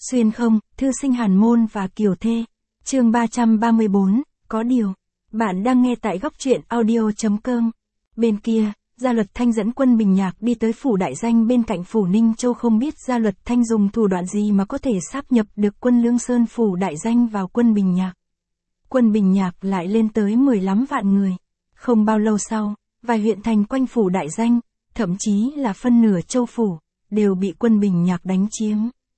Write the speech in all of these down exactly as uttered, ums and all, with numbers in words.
Xuyên không, thư sinh Hàn Môn và Kiều Thê. Chương ba trăm ba mươi tư, có điều. Bạn đang nghe tại góc truyện audio chấm com. Bên kia, Gia Luật Thanh dẫn quân Bình Nhạc đi tới phủ Đại Danh bên cạnh phủ Ninh Châu, không biết Gia Luật Thanh dùng thủ đoạn gì mà có thể sáp nhập được quân Lương Sơn phủ Đại Danh vào quân Bình Nhạc. Quân Bình Nhạc lại lên tới mười lăm vạn người. Không bao lâu sau, vài huyện thành quanh phủ Đại Danh, thậm chí là phân nửa châu phủ, đều bị quân Bình Nhạc đánh chiếm.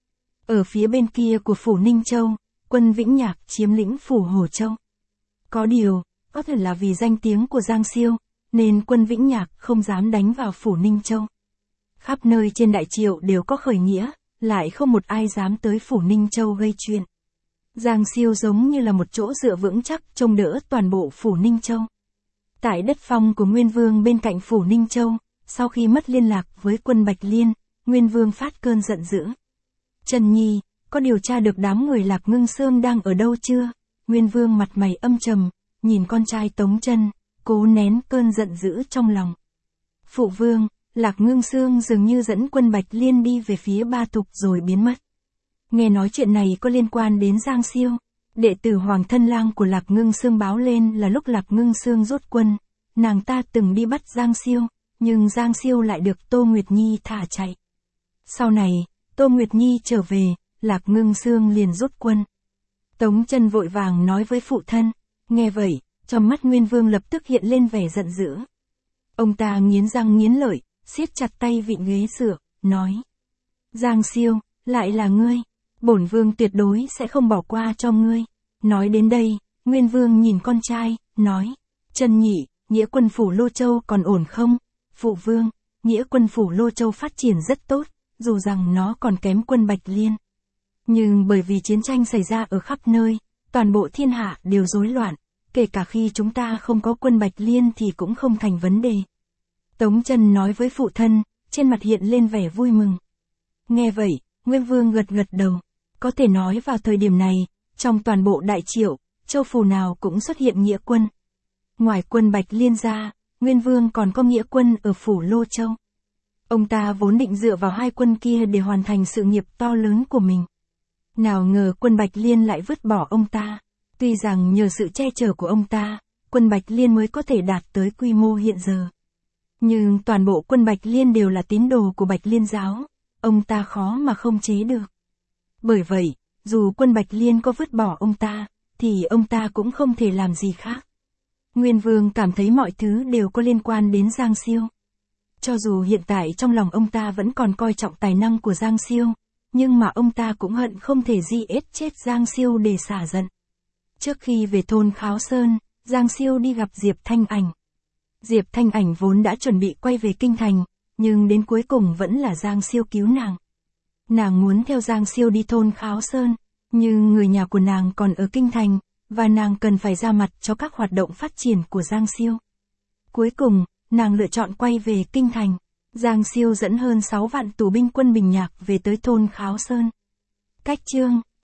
Ở phía bên kia của phủ Ninh Châu, quân Vĩnh Nhạc chiếm lĩnh phủ Hồ Châu. Có điều, có thể là vì danh tiếng của Giang Siêu, nên quân Vĩnh Nhạc không dám đánh vào phủ Ninh Châu. Khắp nơi trên Đại Triệu đều có khởi nghĩa, lại không một ai dám tới phủ Ninh Châu gây chuyện. Giang Siêu giống như là một chỗ dựa vững chắc trông đỡ toàn bộ phủ Ninh Châu. Tại đất phong của Nguyên Vương bên cạnh phủ Ninh Châu, sau khi mất liên lạc với quân Bạch Liên, Nguyên Vương phát cơn giận dữ. Trần Nhi, có điều tra được đám người Lạc Ngưng Xương đang ở đâu chưa? Nguyên Vương mặt mày âm trầm, nhìn con trai Tống Chân, cố nén cơn giận dữ trong lòng. Phụ vương, Lạc Ngưng Xương dường như dẫn quân Bạch Liên đi về phía Ba Thục rồi biến mất. Nghe nói chuyện này có liên quan đến Giang Siêu. Đệ tử Hoàng Thân Lang của Lạc Ngưng Xương báo lên là lúc Lạc Ngưng Xương rút quân, nàng ta từng đi bắt Giang Siêu, nhưng Giang Siêu lại được Tô Nguyệt Nhi thả chạy. Sau này, Tô Nguyệt Nhi trở về, Lạc Ngưng Xương liền rút quân. Tống Chân vội vàng nói với phụ thân, nghe vậy, trong mắt Nguyên Vương lập tức hiện lên vẻ giận dữ. Ông ta nghiến răng nghiến lợi, siết chặt tay vịn ghế dựa, nói: Giang Siêu, lại là ngươi, bổn vương tuyệt đối sẽ không bỏ qua cho ngươi. Nói đến đây, Nguyên Vương nhìn con trai, nói: Chân nhị, nghĩa quân phủ Lô Châu còn ổn không? Phụ vương, nghĩa quân phủ Lô Châu phát triển rất tốt, dù rằng nó còn kém quân Bạch Liên. Nhưng bởi vì chiến tranh xảy ra ở khắp nơi, toàn bộ thiên hạ đều rối loạn, kể cả khi chúng ta không có quân Bạch Liên thì cũng không thành vấn đề. Tống Chân nói với phụ thân, trên mặt hiện lên vẻ vui mừng. Nghe vậy, Nguyên Vương gật gật đầu. Có thể nói vào thời điểm này, trong toàn bộ Đại Triệu, châu phủ nào cũng xuất hiện nghĩa quân. Ngoài quân Bạch Liên ra, Nguyên Vương còn có nghĩa quân ở phủ Lô Châu. Ông ta vốn định dựa vào hai quân kia để hoàn thành sự nghiệp to lớn của mình. Nào ngờ quân Bạch Liên lại vứt bỏ ông ta. Tuy rằng nhờ sự che chở của ông ta, quân Bạch Liên mới có thể đạt tới quy mô hiện giờ. Nhưng toàn bộ quân Bạch Liên đều là tín đồ của Bạch Liên giáo, ông ta khó mà không chế được. Bởi vậy, dù quân Bạch Liên có vứt bỏ ông ta, thì ông ta cũng không thể làm gì khác. Nguyên Vương cảm thấy mọi thứ đều có liên quan đến Giang Siêu. Cho dù hiện tại trong lòng ông ta vẫn còn coi trọng tài năng của Giang Siêu, nhưng mà ông ta cũng hận không thể di ết chết Giang Siêu để xả giận. Trước khi về thôn Kháo Sơn, Giang Siêu đi gặp Diệp Thanh Ảnh. Diệp Thanh Ảnh vốn đã chuẩn bị quay về kinh thành, nhưng đến cuối cùng vẫn là Giang Siêu cứu nàng. Nàng muốn theo Giang Siêu đi thôn Kháo Sơn, nhưng người nhà của nàng còn ở kinh thành, và nàng cần phải ra mặt cho các hoạt động phát triển của Giang Siêu. Cuối cùng, nàng lựa chọn quay về kinh thành. Giang Siêu dẫn hơn sáu vạn tù binh quân Bình Nhạc về tới thôn Kháo Sơn. Cách chương